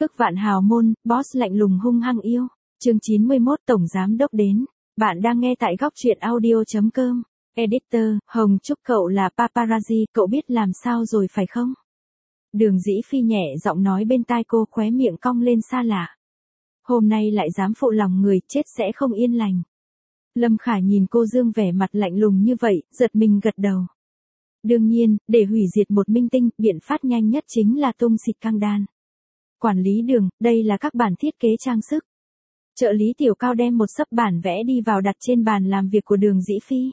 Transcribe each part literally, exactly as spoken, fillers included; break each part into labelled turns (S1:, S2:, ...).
S1: Ức vạn hào môn, boss lạnh lùng hung hăng yêu. Chương chín mươi mốt Tổng Giám Đốc đến. Bạn đang nghe tại góc truyện audio chấm com. Editor, Hồng chúc cậu là paparazzi, cậu biết làm sao rồi phải không? Đường Dĩ Phi nhẹ giọng nói bên tai cô, khóe miệng cong lên xa lạ. Hôm nay lại dám phụ lòng người, chết sẽ không yên lành. Lâm Khả nhìn cô Dương vẻ mặt lạnh lùng như vậy, giật mình gật đầu. Đương nhiên, để hủy diệt một minh tinh, biện pháp nhanh nhất chính là tung xịt căng đan. Quản lý Đường, đây là các bản thiết kế trang sức. Trợ lý Tiểu Cao đem một xấp bản vẽ đi vào đặt trên bàn làm việc của Đường Dĩ Phi.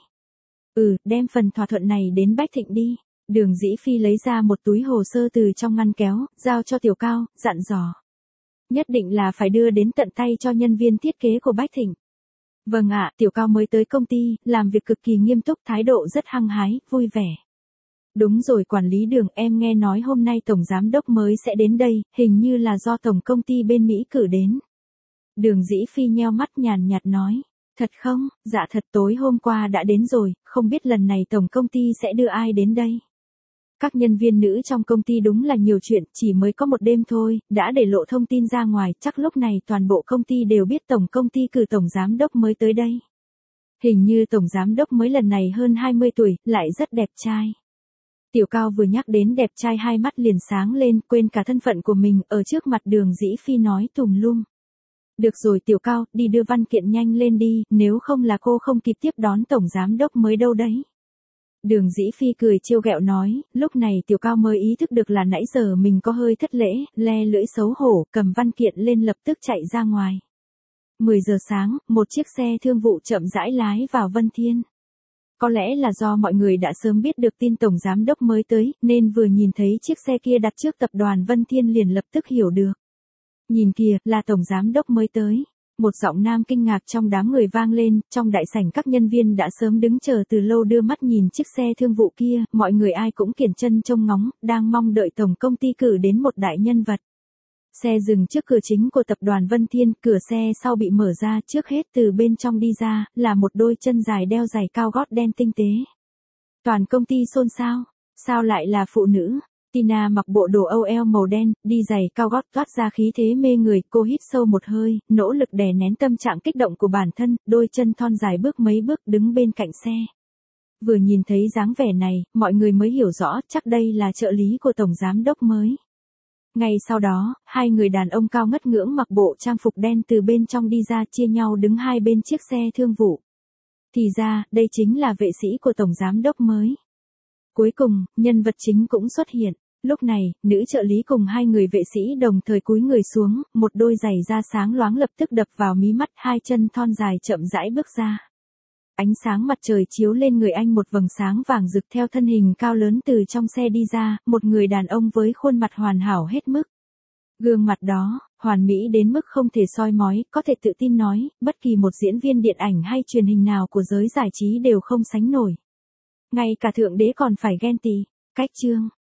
S1: Ừ, đem phần thỏa thuận này đến Bách Thịnh đi. Đường Dĩ Phi lấy ra một túi hồ sơ từ trong ngăn kéo, giao cho Tiểu Cao, dặn dò. Nhất định là phải đưa đến tận tay cho nhân viên thiết kế của Bách Thịnh. Vâng ạ, Tiểu Cao mới tới công ty, làm việc cực kỳ nghiêm túc, thái độ rất hăng hái, vui vẻ. Đúng rồi quản lý Đường, em nghe nói hôm nay Tổng Giám Đốc mới sẽ đến đây, hình như là do Tổng Công ty bên Mỹ cử đến. Đường Dĩ Phi nheo mắt nhàn nhạt nói. Thật không? Dạ thật, tối hôm qua đã đến rồi, không biết lần này Tổng Công ty sẽ đưa ai đến đây. Các nhân viên nữ trong công ty đúng là nhiều chuyện, chỉ mới có một đêm thôi, đã để lộ thông tin ra ngoài, chắc lúc này toàn bộ công ty đều biết Tổng Công ty cử Tổng Giám Đốc mới tới đây. Hình như Tổng Giám Đốc mới lần này hơn hai mươi tuổi, lại rất đẹp trai. Tiểu Cao vừa nhắc đến đẹp trai hai mắt liền sáng lên, quên cả thân phận của mình, ở trước mặt Đường Dĩ Phi nói tùm lum. Được rồi Tiểu Cao, đi đưa văn kiện nhanh lên đi, nếu không là cô không kịp tiếp đón Tổng Giám Đốc mới đâu đấy. Đường Dĩ Phi cười trêu ghẹo nói, lúc này Tiểu Cao mới ý thức được là nãy giờ mình có hơi thất lễ, le lưỡi xấu hổ, cầm văn kiện lên lập tức chạy ra ngoài. mười giờ sáng, một chiếc xe thương vụ chậm rãi lái vào Vân Thiên. Có lẽ là do mọi người đã sớm biết được tin Tổng Giám Đốc mới tới, nên vừa nhìn thấy chiếc xe kia đặt trước tập đoàn Vân Thiên liền lập tức hiểu được. Nhìn kìa, là Tổng Giám Đốc mới tới. Một giọng nam kinh ngạc trong đám người vang lên, trong đại sảnh các nhân viên đã sớm đứng chờ từ lâu đưa mắt nhìn chiếc xe thương vụ kia, mọi người ai cũng kiểng chân trông ngóng, đang mong đợi Tổng Công ty cử đến một đại nhân vật. Xe dừng trước cửa chính của tập đoàn Vân Thiên, cửa xe sau bị mở ra, trước hết từ bên trong đi ra, là một đôi chân dài đeo giày cao gót đen tinh tế. Toàn công ty xôn xao, sao lại là phụ nữ? Tina mặc bộ đồ âu eo màu đen, đi giày cao gót toát ra khí thế mê người, cô hít sâu một hơi, nỗ lực đè nén tâm trạng kích động của bản thân, đôi chân thon dài bước mấy bước đứng bên cạnh xe. Vừa nhìn thấy dáng vẻ này, mọi người mới hiểu rõ, chắc đây là trợ lý của Tổng Giám Đốc mới. Ngay sau đó, hai người đàn ông cao ngất ngưỡng mặc bộ trang phục đen từ bên trong đi ra, chia nhau đứng hai bên chiếc xe thương vụ. Thì ra, đây chính là vệ sĩ của Tổng Giám Đốc mới. Cuối cùng, nhân vật chính cũng xuất hiện. Lúc này, nữ trợ lý cùng hai người vệ sĩ đồng thời cúi người xuống, một đôi giày da sáng loáng lập tức đập vào mí mắt, hai chân thon dài chậm rãi bước ra. Ánh sáng mặt trời chiếu lên người anh một vầng sáng vàng rực, theo thân hình cao lớn từ trong xe đi ra, một người đàn ông với khuôn mặt hoàn hảo hết mức. Gương mặt đó, hoàn mỹ đến mức không thể soi mói, có thể tự tin nói, bất kỳ một diễn viên điện ảnh hay truyền hình nào của giới giải trí đều không sánh nổi. Ngay cả thượng đế còn phải ghen tị. Cách chương